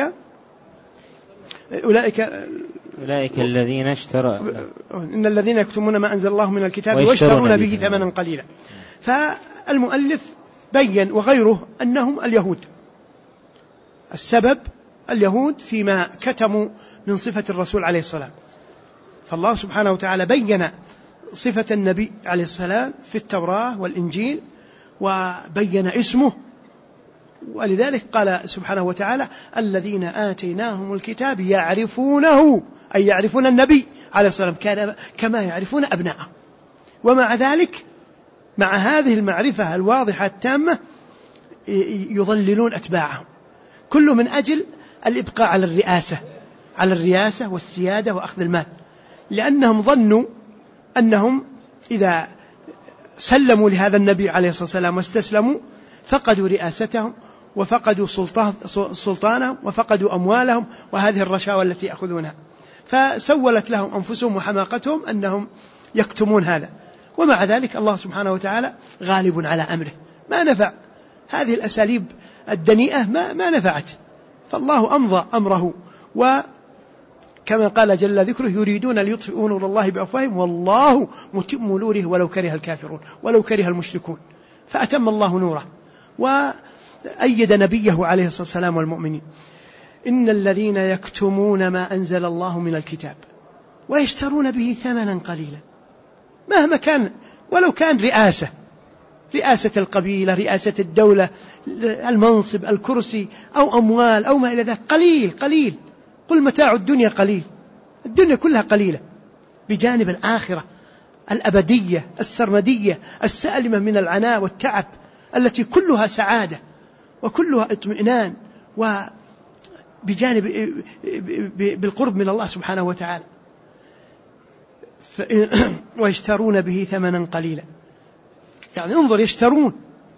أولئك الذين اشتروا، إن الذين يكتمون ما أنزل الله من الكتاب ويشترون به ثمنا قليلا. فالمؤلف بين وغيره أنهم اليهود، السبب اليهود فيما كتموا من صفة الرسول عليه السلام. فالله سبحانه وتعالى بين صفة النبي عليه السلام في التوراة والإنجيل وبين اسمه، ولذلك قال سبحانه وتعالى الذين آتيناهم الكتاب يعرفونه، أي يعرفون النبي عليه السلام كما يعرفون أبناءه. ومع ذلك مع هذه المعرفة الواضحة التامة يضللون أتباعهم، كل من أجل الإبقاء على الرئاسة والسيادة وأخذ المال، لأنهم ظنوا أنهم إذا سلموا لهذا النبي عليه الصلاة والسلام واستسلموا فقدوا رئاستهم وفقدوا سلطانهم وفقدوا أموالهم وهذه الرشاوى التي يأخذونها، فسولت لهم أنفسهم وحماقتهم أنهم يكتمون هذا. ومع ذلك الله سبحانه وتعالى غالب على أمره، ما نفع هذه الأساليب الدنيئة، ما نفعت، فالله أمضى أمره. وكما قال جل ذكره يريدون ليطفئوا نور الله بأفواههم والله متم نوره ولو كره الكافرون ولو كره المشركون، فأتم الله نوره وأيد نبيه عليه الصلاة والسلام والمؤمنين. إن الذين يكتمون ما أنزل الله من الكتاب ويشترون به ثمنا قليلا، مهما كان، ولو كان رئاسة القبيلة، رئاسة الدولة، المنصب، الكرسي، أو أموال أو ما إلى ذلك، قليل. قل متاع الدنيا قليل، الدنيا كلها قليلة بجانب الآخرة الأبدية السرمدية السالمة من العناء والتعب، التي كلها سعادة وكلها اطمئنان وبجانب بالقرب من الله سبحانه وتعالى. ويشترون به ثمنا قليلا، يعني انظر، يشترون،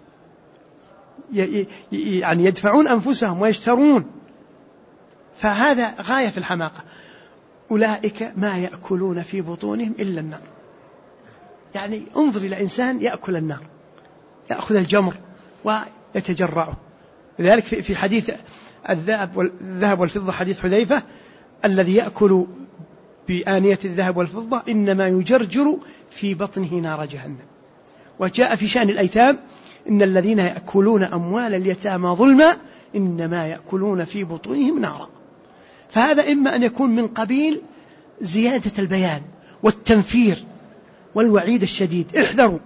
يعني يدفعون أنفسهم ويشترون، فهذا غاية في الحماقة. أولئك ما يأكلون في بطونهم إلا النار، يعني انظر إلى إنسان يأكل النار، يأخذ الجمر ويتجرعه. لذلك في حديث الذهب والفضة، حديث حذيفة، الذي يأكل بآنية الذهب والفضة إنما يجرجر في بطنه نار جهنم. وجاء في شأن الأيتام إن الذين يأكلون أموال اليتامى ظلما إنما يأكلون في بطونهم نارا. فهذا إما أن يكون من قبيل زيادة البيان والتنفير والوعيد الشديد، احذروا.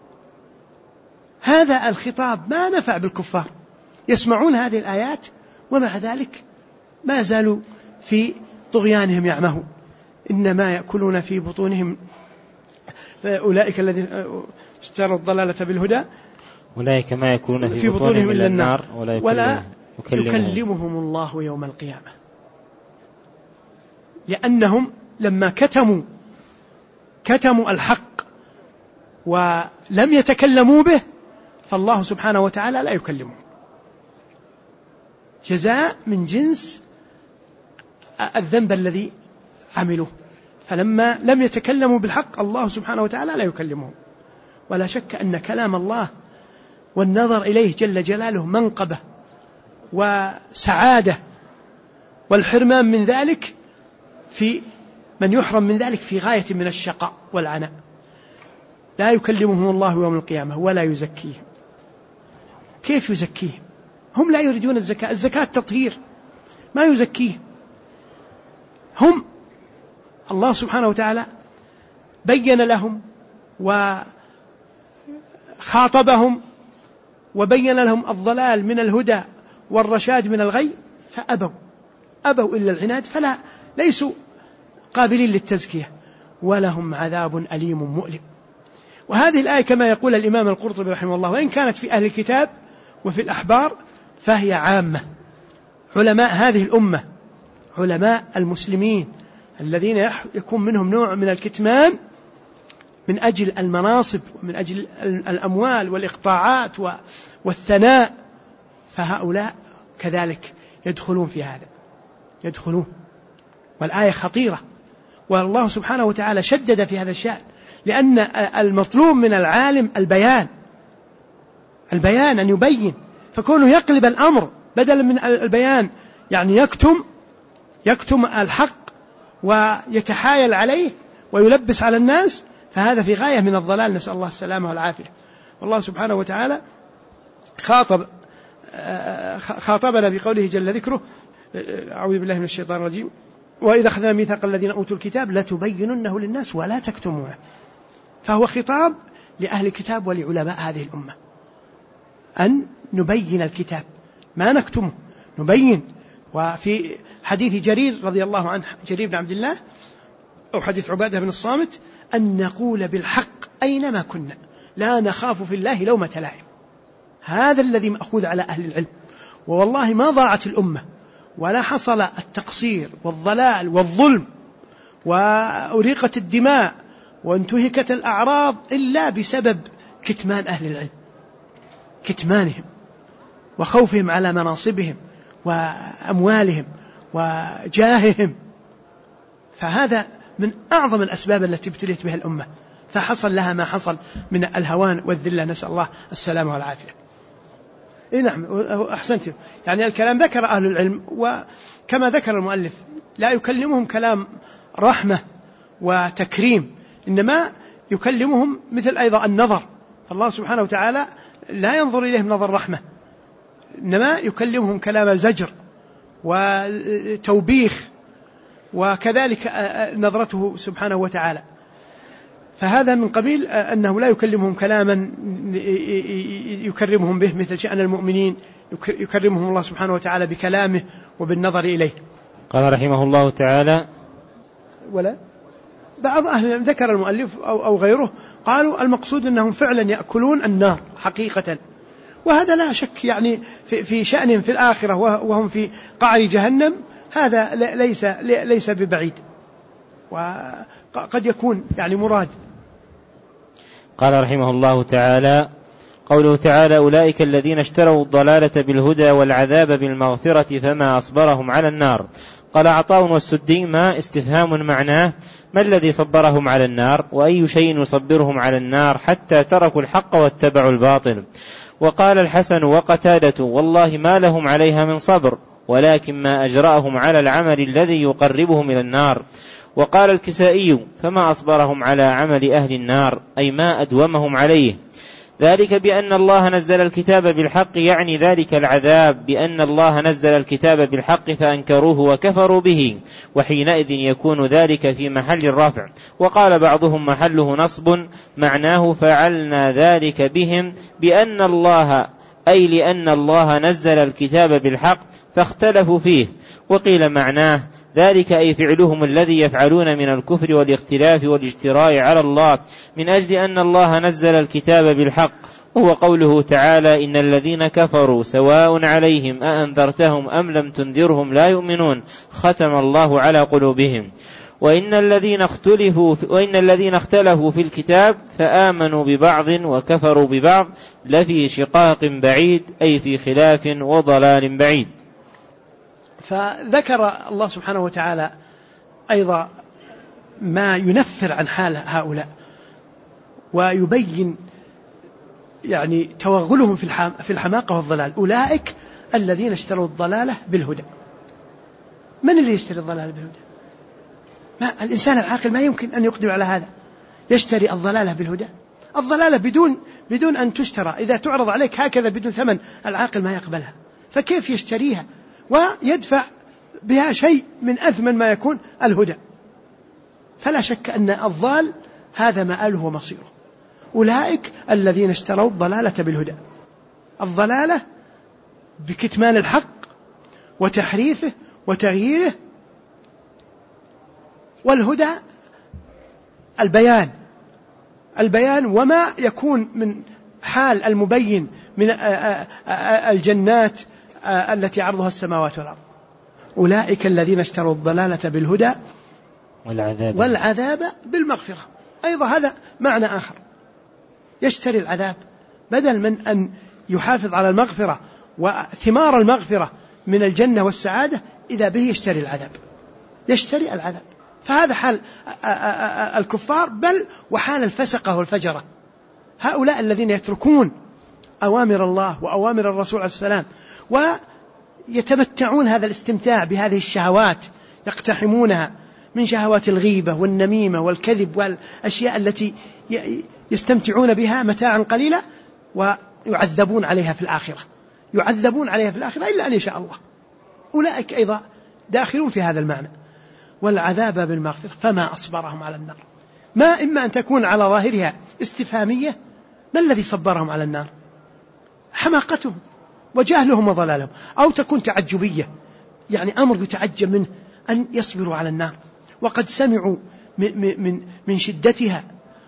هذا الخطاب ما نفع بالكفار، يسمعون هذه الآيات ومع ذلك ما زالوا في طغيانهم يعمهون. إنما يأكلون في بطونهم، فأولئك الذين اشتروا الضلالة بالهدى أولئك ما يأكلون في بطونهم إلا النار ولا يكلمهم الله يوم القيامة. لأنهم لما كتموا الحق ولم يتكلموا به فالله سبحانه وتعالى لا يكلمهم، جزاء من جنس الذنب الذي عملوه. فلما لم يتكلموا بالحق الله سبحانه وتعالى لا يكلمهم. ولا شك أن كلام الله والنظر إليه جل جلاله منقبة وسعادة، والحرمان من ذلك في من يحرم من ذلك في غاية من الشقاء والعناء. لا يكلمهم الله يوم القيامة ولا يزكيهم. كيف يزكيهم؟ هم لا يريدون الزكاة، الزكاة تطهير، ما يزكيهم. هم الله سبحانه وتعالى بين لهم وخاطبهم وبين لهم الضلال من الهدى والرشاد من الغي، فأبوا إلا العناد، فلا ليسوا قابلين للتزكية، ولهم عذاب أليم مؤلم. وهذه الآية كما يقول الإمام القرطبي رحمه الله، وإن كانت في أهل الكتاب وفي الأحبار فهي عامة. علماء هذه الأمة، علماء المسلمين الذين يكون منهم نوع من الكتمان من أجل المناصب ومن أجل الأموال والإقطاعات والثناء، فهؤلاء كذلك يدخلون في هذا، يدخلون. والآية خطيرة، والله سبحانه وتعالى شدد في هذا الشأن، لأن المطلوب من العالم البيان أن يبين، فكونه يقلب الأمر بدلا من البيان يعني يكتم الحق ويتحايل عليه ويلبس على الناس، فهذا في غاية من الضلال، نسأل الله السلامة والعافية. والله سبحانه وتعالى خاطبنا بقوله جل ذكره، أعوذ بالله من الشيطان الرجيم، وإذا أخذنا ميثاق الذين أوتوا الكتاب لتبيننه للناس ولا تكتمونه. فهو خطاب لأهل الكتاب ولعلماء هذه الأمة أن نبين الكتاب، ما نكتمه، نبين. وفي حديث جرير رضي الله عنه، جرير بن عبد الله، أو حديث عبادة بن الصامت، أن نقول بالحق أينما كنا لا نخاف في الله لومة لائم. هذا الذي مأخوذ على أهل العلم. ووالله ما ضاعت الأمة ولا حصل التقصير والضلال والظلم وأريقت الدماء وانتهكت الأعراض إلا بسبب كتمان أهل العلم، كتمانهم وخوفهم على مناصبهم وأموالهم وجاههم. فهذا من أعظم الأسباب التي ابتليت بها الأمة، فحصل لها ما حصل من الهوان والذلة، نسأل الله السلامة والعافية. نعم، أحسنت. يعني الكلام ذكر أهل العلم، وكما ذكر المؤلف لا يكلمهم كلام رحمة وتكريم، إنما يكلمهم مثل أيضا النظر. الله سبحانه وتعالى لا ينظر إليهم نظر رحمة، إنما يكلمهم كلام زجر وتوبيخ، وكذلك نظرته سبحانه وتعالى. فهذا من قبيل أنه لا يكلمهم كلاما يكرمهم به مثل شأن المؤمنين، يكرمهم الله سبحانه وتعالى بكلامه وبالنظر إليه. قال رحمه الله تعالى: ولا بعض أهل ذكر المؤلف أو غيره قالوا المقصود أنهم فعلا يأكلون النار حقيقة، وهذا لا شك يعني في شأنهم في الآخرة وهم في قعر جهنم، هذا ليس ببعيد، وقد يكون يعني مراد. قال رحمه الله تعالى: قوله تعالى: أولئك الذين اشتروا الضلالة بالهدى والعذاب بالمغفرة فما أصبرهم على النار. قال عطاء والسدي: ما استفهام معناه ما الذي صبرهم على النار، وأي شيء يصبرهم على النار حتى تركوا الحق واتبعوا الباطل. وقال الحسن وقتادة: والله ما لهم عليها من صبر، ولكن ما أجرأهم على العمل الذي يقربهم إلى النار. وقال الكسائي: فما أصبرهم على عمل أهل النار، أي ما أدومهم عليه، ذلك بأن الله نزل الكتاب بالحق، يعني ذلك العذاب بأن الله نزل الكتاب بالحق فأنكروه وكفروا به، وحينئذ يكون ذلك في محل الرفع. وقال بعضهم محله نصب، معناه فعلنا ذلك بهم بأن الله، أي لأن الله نزل الكتاب بالحق فاختلفوا فيه. وقيل معناه ذلك أي فعلهم الذي يفعلون من الكفر والاختلاف والاجتراء على الله من أجل أن الله نزل الكتاب بالحق. وهو قوله تعالى: إن الذين كفروا سواء عليهم أأنذرتهم أم لم تنذرهم لا يؤمنون، ختم الله على قلوبهم. وإن الذين اختلفوا في الكتاب فآمنوا ببعض وكفروا ببعض لفي شقاق بعيد، أي في خلاف وضلال بعيد. فذكر الله سبحانه وتعالى أيضا ما ينفر عن حال هؤلاء ويبين يعني توغلهم في الحماقة والضلال. أولئك الذين اشتروا الضلالة بالهدى. من اللي يشتري الضلالة بالهدى؟ الإنسان العاقل ما يمكن أن يقدم على هذا، يشتري الضلالة بالهدى. الضلالة بدون أن تشترى، إذا تعرض عليك هكذا بدون ثمن العاقل ما يقبلها، فكيف يشتريها ويدفع بها شيء من أثمن ما يكون الهدى؟ فلا شك أن الضال هذا مآله ومصيره. أولئك الذين اشتروا الضلالة بالهدى. الضلالة بكتمان الحق وتحريفه وتغييره، والهدى البيان وما يكون من حال المبين من الجنات التي عرضها السماوات والأرض. أولئك الذين اشتروا الضلالة بالهدى والعذاب بالمغفرة. أيضا هذا معنى آخر، يشتري العذاب بدل من أن يحافظ على المغفرة وثمار المغفرة من الجنة والسعادة، إذا به يشتري العذاب. فهذا حال الكفار، بل وحال الفسقة والفجرة. هؤلاء الذين يتركون أوامر الله وأوامر الرسول عليه السلام ويتمتعون هذا الاستمتاع بهذه الشهوات، يقتحمونها من شهوات الغيبة والنميمة والكذب والأشياء التي يستمتعون بها متاعا قليلا، ويعذبون عليها في الآخرة إلا أن يشاء الله. أولئك أيضا داخلون في هذا المعنى. والعذاب بالمغفرة فما أصبرهم على النار. ما إما أن تكون على ظاهرها استفهامية، ما الذي صبرهم على النار؟ حماقتهم وجهلهم وضلالهم، أو تكون تعجبية، يعني أمر يتعجب منه أن يصبروا على النار وقد سمعوا من شدتها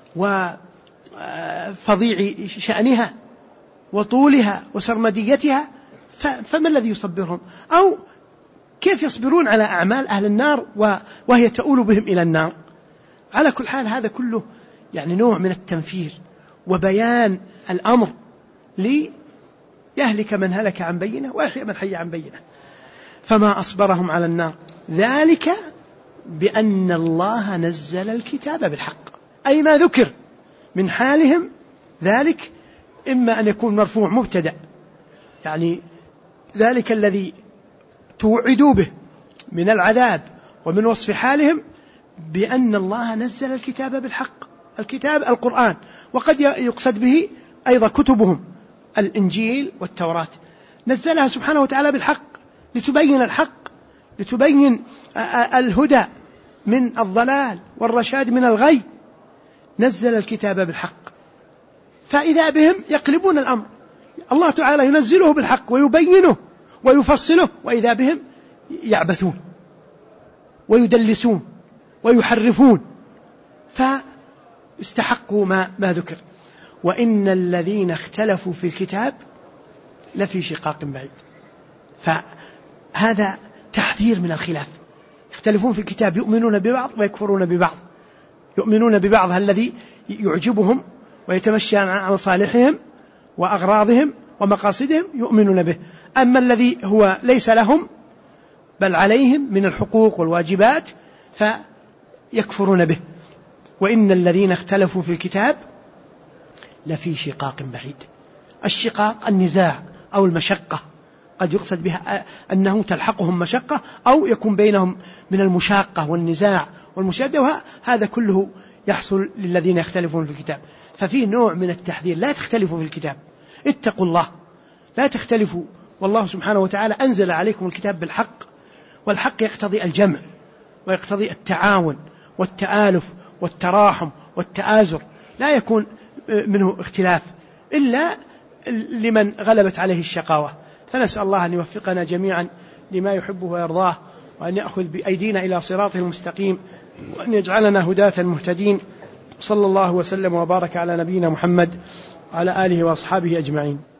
وفظيع شأنها وطولها وسرمديتها، فما الذي يصبرهم؟ أو كيف يصبرون على أعمال أهل النار وهي تؤول بهم إلى النار؟ على كل حال هذا كله يعني نوع من التنفير وبيان الأمر ليهلك من هلك عن بينه ويحيى من حي عن بينه. فما أصبرهم على النار ذلك بأن الله نزل الكتاب بالحق، أي ما ذكر من حالهم ذلك إما أن يكون مرفوع مبتدأ، يعني ذلك الذي توعدوا به من العذاب ومن وصف حالهم بأن الله نزل الكتاب بالحق. الكتاب القرآن، وقد يقصد به أيضا كتبهم الإنجيل والتوراة، نزلها سبحانه وتعالى بالحق لتبين الحق، لتبين الهدى من الضلال والرشاد من الغي. نزل الكتاب بالحق، فإذا بهم يقلبون الأمر. الله تعالى ينزله بالحق ويبينه ويفصله، وإذا بهم يعبثون ويدلسون ويحرفون، فاستحقوا ما ذكر. وإن الذين اختلفوا في الكتاب لفي شقاق بعيد. فهذا تحذير من الخلاف. يختلفون في الكتاب، يؤمنون ببعض ويكفرون ببعض. يؤمنون ببعض الذي يعجبهم ويتمشى مع مصالحهم وأغراضهم ومقاصدهم، يؤمنون به. أما الذي هو ليس لهم بل عليهم من الحقوق والواجبات فيكفرون به. وإن الذين اختلفوا في الكتاب لفي شقاق بعيد. الشقاق النزاع أو المشقة، قد يقصد بها أنه تلحقهم مشقة، أو يكون بينهم من المشاقة والنزاع والمشادة، وهذا كله يحصل للذين يختلفون في الكتاب. ففي نوع من التحذير، لا تختلفوا في الكتاب، اتقوا الله، لا تختلفوا. والله سبحانه وتعالى أنزل عليكم الكتاب بالحق، والحق يقتضي الجمع ويقتضي التعاون والتآلف والتراحم والتآزر، لا يكون منه اختلاف إلا لمن غلبت عليه الشقاوة. فنسأل الله أن يوفقنا جميعا لما يحبه ويرضاه، وأن يأخذ بأيدينا إلى صراطه المستقيم، وأن يجعلنا هداة مهتدين. صلى الله وسلم وبارك على نبينا محمد وعلى آله وأصحابه أجمعين.